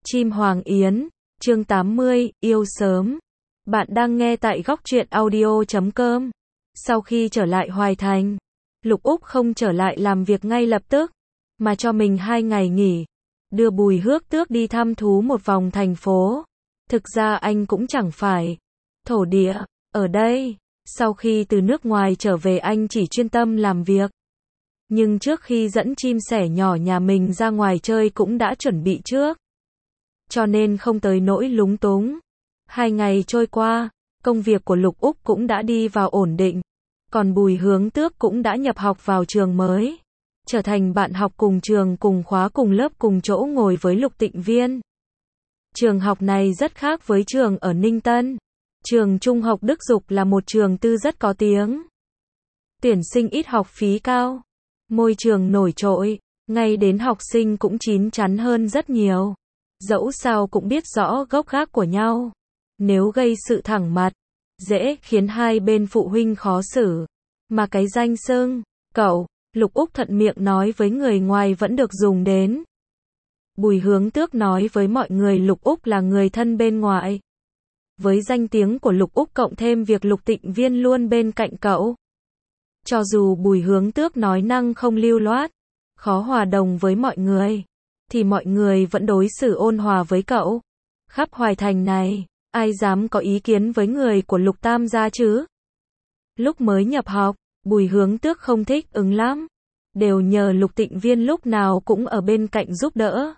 Chim Hoàng Yến, chương 80, yêu sớm. Bạn đang nghe tại góc truyện audio.com. Sau khi trở lại Hoài Thành, Lục Úc không trở lại làm việc ngay lập tức, mà cho mình 2 ngày nghỉ, đưa Bùi Hước Tước đi thăm thú một vòng thành phố. Thực ra anh cũng chẳng phải thổ địa ở đây, sau khi từ nước ngoài trở về anh chỉ chuyên tâm làm việc. Nhưng trước khi dẫn chim sẻ nhỏ nhà mình ra ngoài chơi cũng đã chuẩn bị trước, cho nên không tới nỗi lúng túng. 2 ngày trôi qua, công việc của Lục Úc cũng đã đi vào ổn định, còn Bùi Hướng Tước cũng đã nhập học vào trường mới, trở thành bạn học cùng trường, cùng khóa, cùng lớp, cùng chỗ ngồi với Lục Tịnh Viên. Trường học này rất khác với trường ở Ninh Tân. Trường Trung học Đức Dục là một trường tư rất có tiếng, tuyển sinh ít, học phí cao, môi trường nổi trội, ngay đến học sinh cũng chín chắn hơn rất nhiều. Dẫu sao cũng biết rõ gốc gác của nhau, nếu gây sự thẳng mặt, dễ khiến hai bên phụ huynh khó xử. Mà cái danh xưng cậu, Lục Úc thuận miệng nói với người ngoài vẫn được dùng đến. Bùi Hướng Tước nói với mọi người Lục Úc là người thân bên ngoại. Với danh tiếng của Lục Úc cộng thêm việc Lục Tịnh Viên luôn bên cạnh cậu, cho dù Bùi Hướng Tước nói năng không lưu loát, khó hòa đồng với mọi người, thì mọi người vẫn đối xử ôn hòa với cậu. Khắp Hoài Thành này, ai dám có ý kiến với người của Lục Tam gia chứ? Lúc mới nhập học, Bùi Hướng Tước không thích ứng lắm, đều nhờ Lục Tịnh Viên lúc nào cũng ở bên cạnh giúp đỡ,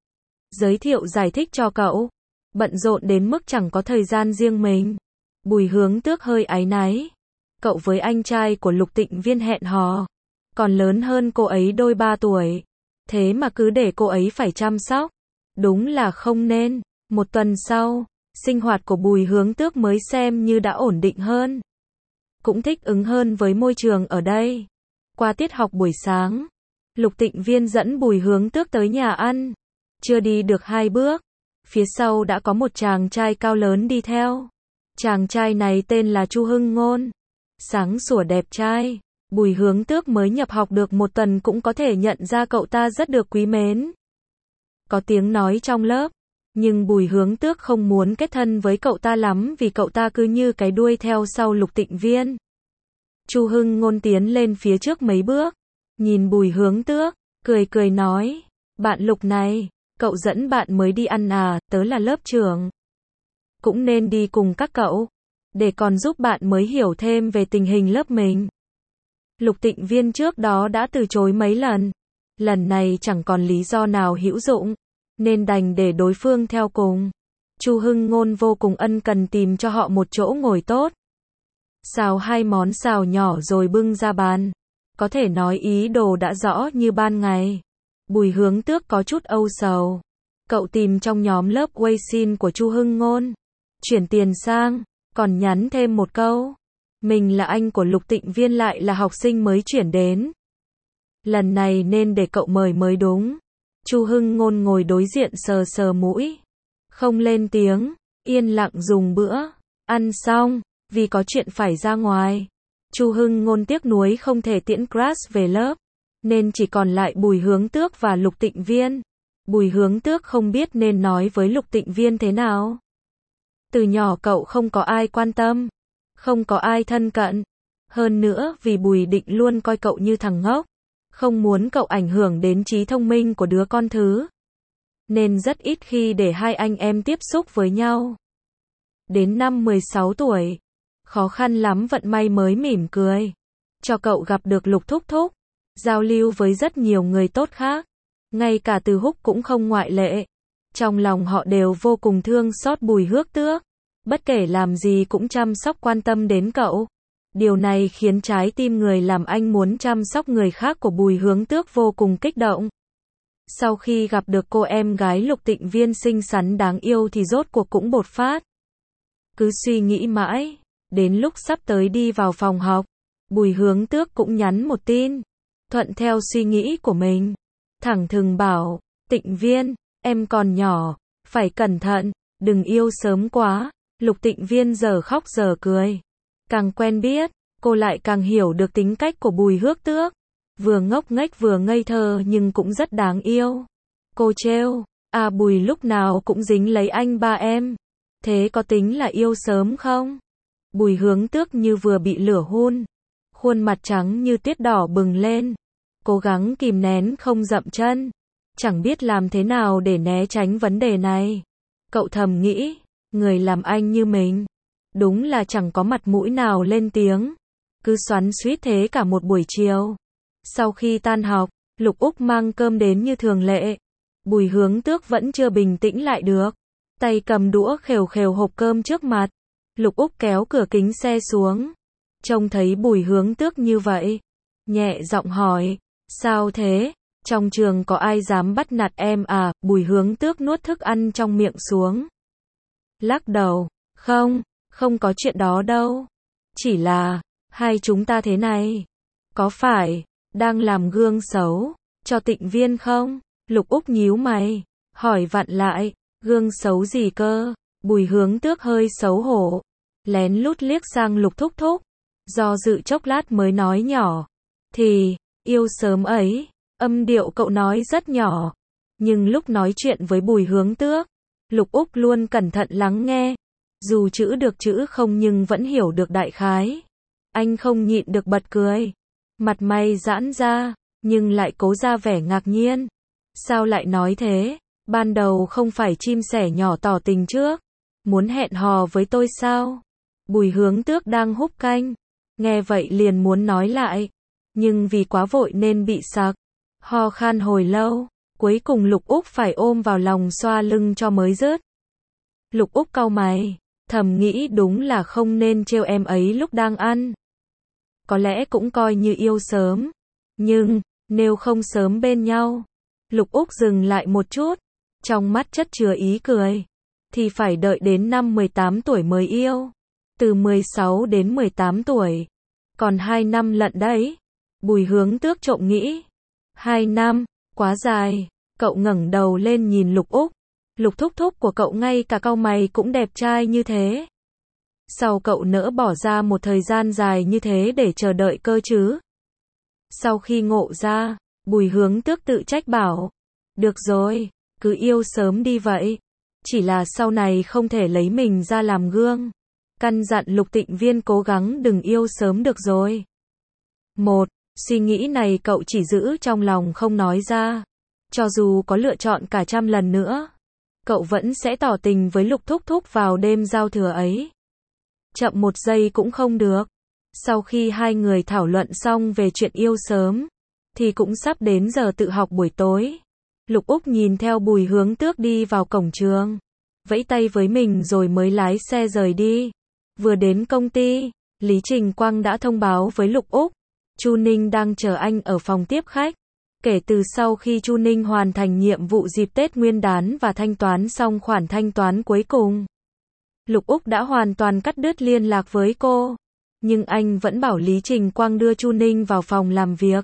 giới thiệu giải thích cho cậu. Bận rộn đến mức chẳng có thời gian riêng mình. Bùi Hướng Tước hơi áy náy. Cậu với anh trai của Lục Tịnh Viên hẹn hò, còn lớn hơn cô ấy đôi 3 tuổi. Thế mà cứ để cô ấy phải chăm sóc. Đúng là không nên. Một tuần sau, sinh hoạt của Bùi Hướng Tước mới xem như đã ổn định hơn, cũng thích ứng hơn với môi trường ở đây. Qua tiết học buổi sáng, Lục Tịnh Viên dẫn Bùi Hướng Tước tới nhà ăn. Chưa đi được 2 bước, phía sau đã có một chàng trai cao lớn đi theo. Chàng trai này tên là Chu Hưng Ngôn, sáng sủa đẹp trai. Bùi Hướng Tước mới nhập học được 1 tuần cũng có thể nhận ra cậu ta rất được quý mến, có tiếng nói trong lớp. Nhưng Bùi Hướng Tước không muốn kết thân với cậu ta lắm vì cậu ta cứ như cái đuôi theo sau Lục Tịnh Viên. Chu Hưng Ngôn tiến lên phía trước mấy bước, nhìn Bùi Hướng Tước, cười cười nói, bạn Lục này, cậu dẫn bạn mới đi ăn à? Tớ là lớp trưởng, cũng nên đi cùng các cậu, để còn giúp bạn mới hiểu thêm về tình hình lớp mình. Lục Tịnh Viên trước đó đã từ chối mấy lần, lần này chẳng còn lý do nào hữu dụng, nên đành để đối phương theo cùng. Chu Hưng Ngôn vô cùng ân cần tìm cho họ một chỗ ngồi tốt, xào 2 món xào nhỏ rồi bưng ra bàn. Có thể nói ý đồ đã rõ như ban ngày. Bùi Hướng Tước có chút âu sầu. Cậu tìm trong nhóm lớp Weixin của Chu Hưng Ngôn, chuyển tiền sang, còn nhắn thêm một câu, mình là anh của Lục Tịnh Viên, lại là học sinh mới chuyển đến, lần này nên để cậu mời mới đúng. Chu Hưng Ngôn ngồi đối diện sờ sờ mũi, không lên tiếng, yên lặng dùng bữa. Ăn xong, vì có chuyện phải ra ngoài, Chu Hưng Ngôn tiếc nuối không thể tiễn Crash về lớp, nên chỉ còn lại Bùi Hướng Tước và Lục Tịnh Viên. Bùi Hướng Tước không biết nên nói với Lục Tịnh Viên thế nào. Từ nhỏ cậu không có ai quan tâm, không có ai thân cận. Hơn nữa vì Bùi Định luôn coi cậu như thằng ngốc, không muốn cậu ảnh hưởng đến trí thông minh của đứa con thứ, nên rất ít khi để hai anh em tiếp xúc với nhau. Đến năm 16 tuổi, khó khăn lắm vận may mới mỉm cười cho cậu gặp được Lục Thúc Thúc, giao lưu với rất nhiều người tốt khác, ngay cả Từ Húc cũng không ngoại lệ. Trong lòng họ đều vô cùng thương xót Bùi Hước Tước, bất kể làm gì cũng chăm sóc quan tâm đến cậu. Điều này khiến trái tim người làm anh muốn chăm sóc người khác của Bùi Hướng Tước vô cùng kích động. Sau khi gặp được cô em gái Lục Tịnh Viên xinh xắn đáng yêu thì rốt cuộc cũng bột phát. Cứ suy nghĩ mãi, đến lúc sắp tới đi vào phòng học, Bùi Hướng Tước cũng nhắn một tin, thuận theo suy nghĩ của mình, thẳng thừng bảo, Tịnh Viên, em còn nhỏ, phải cẩn thận, đừng yêu sớm quá. Lục Tịnh Viên giờ khóc giờ cười. Càng quen biết, cô lại càng hiểu được tính cách của Bùi Hước Tước. Vừa ngốc nghếch vừa ngây thơ nhưng cũng rất đáng yêu. Cô trêu, À Bùi lúc nào cũng dính lấy anh ba em. Thế có tính là yêu sớm không? Bùi Hướng Tước như vừa bị lửa hun. Khuôn mặt trắng như tuyết đỏ bừng lên. Cố gắng kìm nén không dậm chân. Chẳng biết làm thế nào để né tránh vấn đề này. Cậu thầm nghĩ, người làm anh như mình. Đúng là chẳng có mặt mũi nào lên tiếng. Cứ xoắn xuýt thế cả một buổi chiều. Sau khi tan học, Lục Úc mang cơm đến như thường lệ. Bùi Hướng Tước vẫn chưa bình tĩnh lại được. Tay cầm đũa khều khều hộp cơm trước mặt. Lục Úc kéo cửa kính xe xuống. Trông thấy Bùi Hướng Tước như vậy. Nhẹ giọng hỏi, sao thế? Trong trường có ai dám bắt nạt em à? Bùi Hướng Tước nuốt thức ăn trong miệng xuống. Lắc đầu, không có chuyện đó đâu. Chỉ là, hai chúng ta thế này. Có phải, đang làm gương xấu, cho Tịnh Viên không? Lục Úc nhíu mày, hỏi vặn lại, gương xấu gì cơ? Bùi Hướng Tước hơi xấu hổ, lén lút liếc sang Lục Thúc Thúc, do dự chốc lát mới nói nhỏ. Thì, yêu sớm ấy, âm điệu cậu nói rất nhỏ, nhưng lúc nói chuyện với Bùi Hướng Tước, Lục Úc luôn cẩn thận lắng nghe, dù chữ được chữ không nhưng vẫn hiểu được đại khái. Anh không nhịn được bật cười, mặt mày giãn ra, nhưng lại cố ra vẻ ngạc nhiên. Sao lại nói thế? Ban đầu không phải chim sẻ nhỏ tỏ tình trước, muốn hẹn hò với tôi sao? Bùi Hướng Tước đang húp canh, nghe vậy liền muốn nói lại, nhưng vì quá vội nên bị sặc, ho khan hồi lâu, cuối cùng Lục Úc phải ôm vào lòng xoa lưng cho mới dứt. Lục Úc cau mày, thầm nghĩ đúng là không nên trêu em ấy lúc đang ăn. Có lẽ cũng coi như yêu sớm, nhưng nếu không sớm bên nhau. Lục Úc dừng lại một chút, trong mắt chất chứa ý cười, thì phải đợi đến năm 18 tuổi mới yêu. Từ 16 đến 18 tuổi, còn 2 năm lận đấy. Bùi Hướng Tước trộm nghĩ. 2 năm, quá dài. Cậu ngẩng đầu lên nhìn Lục Úc. Lục Thúc Thúc của cậu ngay cả cau mày cũng đẹp trai như thế. Sao cậu nỡ bỏ ra một thời gian dài như thế để chờ đợi cơ chứ? Sau khi ngộ ra, Bùi Hướng Tước tự trách bảo. Được rồi, cứ yêu sớm đi vậy. Chỉ là sau này không thể lấy mình ra làm gương. Căn dặn Lục Tịnh Viên cố gắng đừng yêu sớm được rồi. Suy nghĩ này cậu chỉ giữ trong lòng không nói ra. Cho dù có lựa chọn cả 100 lần nữa, cậu vẫn sẽ tỏ tình với Lục Thúc Thúc vào đêm giao thừa ấy. Chậm một giây cũng không được. Sau khi hai người thảo luận xong về chuyện yêu sớm, thì cũng sắp đến giờ tự học buổi tối. Lục Úc nhìn theo Bùi Hướng Tước đi vào cổng trường, vẫy tay với mình rồi mới lái xe rời đi. Vừa đến công ty, Lý Trình Quang đã thông báo với Lục Úc, Chu Ninh đang chờ anh ở phòng tiếp khách. Kể từ sau khi Chu Ninh hoàn thành nhiệm vụ dịp Tết Nguyên đán và thanh toán xong khoản thanh toán cuối cùng, Lục Úc đã hoàn toàn cắt đứt liên lạc với cô. Nhưng anh vẫn bảo Lý Trình Quang đưa Chu Ninh vào phòng làm việc.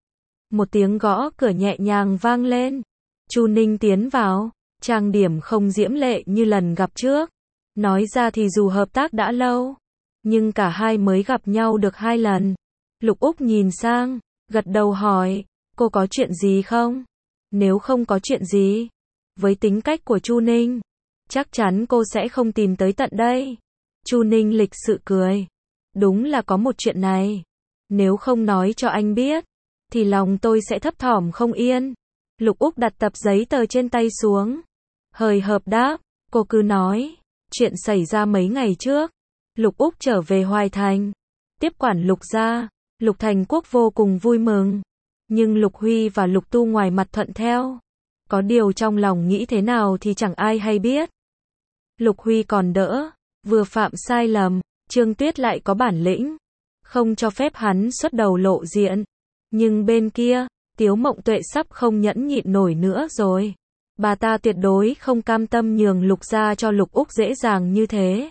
Một tiếng gõ cửa nhẹ nhàng vang lên. Chu Ninh tiến vào, trang điểm không diễm lệ như lần gặp trước. Nói ra thì dù hợp tác đã lâu, nhưng cả hai mới gặp nhau được 2 lần. Lục Úc nhìn sang, gật đầu hỏi, cô có chuyện gì không? Nếu không có chuyện gì, với tính cách của Chu Ninh, chắc chắn cô sẽ không tìm tới tận đây. Chu Ninh lịch sự cười. Đúng là có một chuyện này. Nếu không nói cho anh biết, thì lòng tôi sẽ thấp thỏm không yên. Lục Úc đặt tập giấy tờ trên tay xuống. Hời hợt đáp, cô cứ nói. Chuyện xảy ra mấy ngày trước. Lục Úc trở về Hoài Thành, tiếp quản Lục gia. Lục Thành Quốc vô cùng vui mừng. Nhưng Lục Huy và Lục Tu ngoài mặt thuận theo. Có điều trong lòng nghĩ thế nào thì chẳng ai hay biết. Lục Huy còn đỡ, vừa phạm sai lầm, Trương Tuyết lại có bản lĩnh, không cho phép hắn xuất đầu lộ diện. Nhưng bên kia, Tiếu Mộng Tuệ sắp không nhẫn nhịn nổi nữa rồi. Bà ta tuyệt đối không cam tâm nhường Lục gia cho Lục Úc dễ dàng như thế.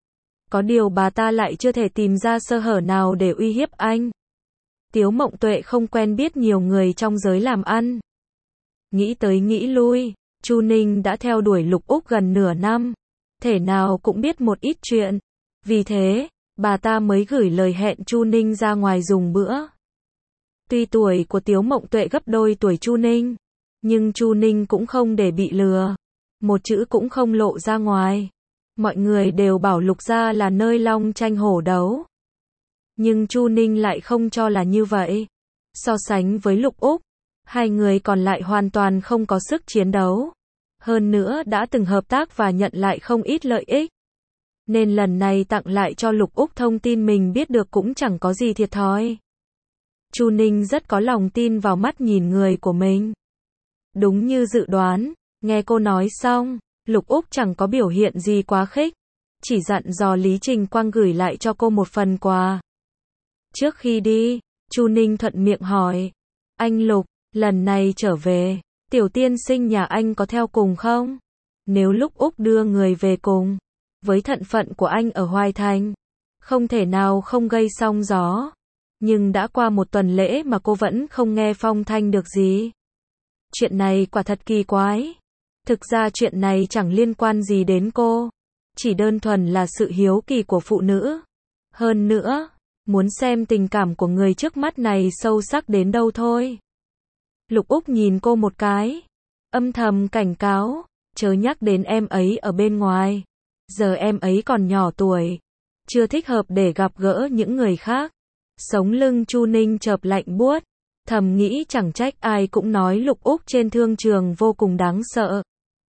Có điều bà ta lại chưa thể tìm ra sơ hở nào để uy hiếp anh. Tiếu Mộng Tuệ không quen biết nhiều người trong giới làm ăn. Nghĩ tới nghĩ lui, Chu Ninh đã theo đuổi Lục Úc gần nửa năm, thể nào cũng biết một ít chuyện. Vì thế, bà ta mới gửi lời hẹn Chu Ninh ra ngoài dùng bữa. Tuy tuổi của Tiếu Mộng Tuệ gấp đôi tuổi Chu Ninh, Nhưng Chu Ninh cũng không để bị lừa. Một chữ cũng không lộ ra ngoài. Mọi người đều bảo Lục gia là nơi long tranh hổ đấu. Nhưng Chu Ninh lại không cho là như vậy. So sánh với Lục Úc, hai người còn lại hoàn toàn không có sức chiến đấu. Hơn nữa đã từng hợp tác và nhận lại không ít lợi ích. Nên lần này tặng lại cho Lục Úc thông tin mình biết được cũng chẳng có gì thiệt thòi. Chu Ninh rất có lòng tin vào mắt nhìn người của mình. Đúng như dự đoán, nghe cô nói xong, Lục Úc chẳng có biểu hiện gì quá khích. Chỉ dặn dò Lý Trình Quang gửi lại cho cô một phần quà. Trước khi đi, Chu Ninh thuận miệng hỏi. Anh Lục, lần này trở về, tiểu tiên sinh nhà anh có theo cùng không? Nếu Lục Úc đưa người về cùng, với thân phận của anh ở Hoài Thành, không thể nào không gây sóng gió. Nhưng đã qua một tuần lễ mà cô vẫn không nghe phong thanh được gì. Chuyện này quả thật kỳ quái. Thực ra chuyện này chẳng liên quan gì đến cô. Chỉ đơn thuần là sự hiếu kỳ của phụ nữ. Hơn nữa, muốn xem tình cảm của người trước mắt này sâu sắc đến đâu thôi. Lục Úc nhìn cô một cái. Âm thầm cảnh cáo. Chớ nhắc đến em ấy ở bên ngoài. Giờ em ấy còn nhỏ tuổi. Chưa thích hợp để gặp gỡ những người khác. Sống lưng Chu Ninh chợp lạnh buốt. Thầm nghĩ chẳng trách ai cũng nói Lục Úc trên thương trường vô cùng đáng sợ.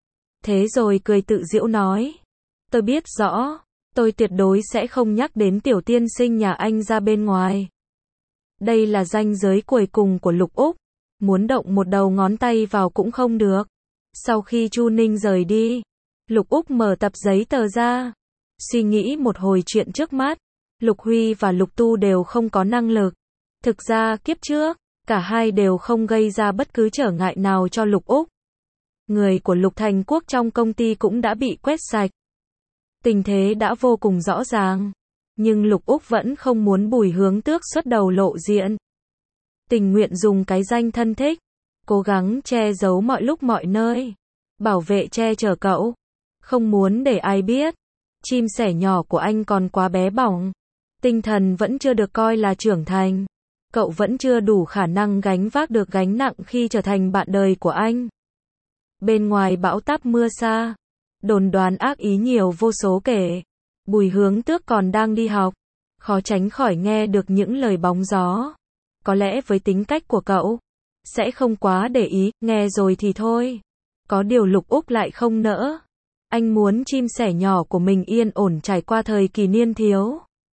Thế rồi cười tự giễu nói. Tôi biết rõ, tôi tuyệt đối sẽ không nhắc đến tiểu tiên sinh nhà anh ra bên ngoài. Đây là ranh giới cuối cùng của Lục Úc. Muốn động một đầu ngón tay vào cũng không được. Sau khi Chu Ninh rời đi, Lục Úc mở tập giấy tờ ra. Suy nghĩ một hồi chuyện trước mắt. Lục Huy và Lục Tu đều không có năng lực. Thực ra kiếp trước, cả hai đều không gây ra bất cứ trở ngại nào cho Lục Úc. Người của Lục Thành Quốc trong công ty cũng đã bị quét sạch. Tình thế đã vô cùng rõ ràng. Nhưng Lục Úc vẫn không muốn Bùi Hướng Tước xuất đầu lộ diện. Tình nguyện dùng cái danh thân thích. Cố gắng che giấu mọi lúc mọi nơi. Bảo vệ che chở cậu. Không muốn để ai biết. Chim sẻ nhỏ của anh còn quá bé bỏng. Tinh thần vẫn chưa được coi là trưởng thành. Cậu vẫn chưa đủ khả năng gánh vác được gánh nặng khi trở thành bạn đời của anh. Bên ngoài bão táp mưa xa. Đồn đoán ác ý nhiều vô số kể. Bùi Hướng Tước còn đang đi học. Khó tránh khỏi nghe được những lời bóng gió. Có lẽ với tính cách của cậu, sẽ không quá để ý, nghe rồi thì thôi. Có điều Lục Úc lại không nỡ. Anh muốn chim sẻ nhỏ của mình yên ổn trải qua thời kỳ niên thiếu.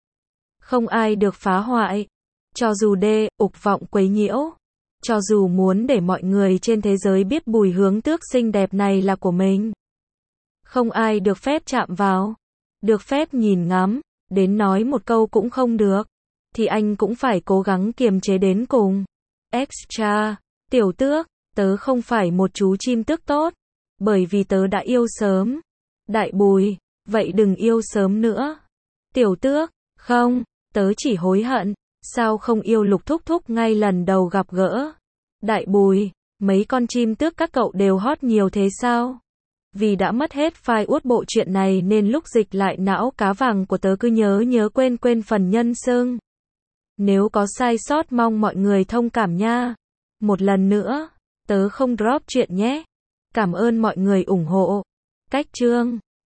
Không ai được phá hoại. Cho dù ục vọng quấy nhiễu. Cho dù muốn để mọi người trên thế giới biết Bùi Hướng Tước xinh đẹp này là của mình. Không ai được phép chạm vào. Được phép nhìn ngắm. Đến nói một câu cũng không được. Thì anh cũng phải cố gắng kiềm chế đến cùng. Extra. Tiểu Tước, tớ không phải một chú chim tước tốt. Bởi vì tớ đã yêu sớm. Đại Bùi, vậy đừng yêu sớm nữa. Tiểu Tước, không, tớ chỉ hối hận. Sao không yêu Lục Thúc Thúc ngay lần đầu gặp gỡ? Đại Bùi, mấy con chim tước các cậu đều hot nhiều thế sao? Vì đã mất hết file uất bộ chuyện này nên lúc dịch lại não cá vàng của tớ cứ nhớ quên phần nhân xưng. Nếu có sai sót mong mọi người thông cảm nha. Một lần nữa, tớ không drop chuyện nhé. Cảm ơn mọi người ủng hộ. Cách chương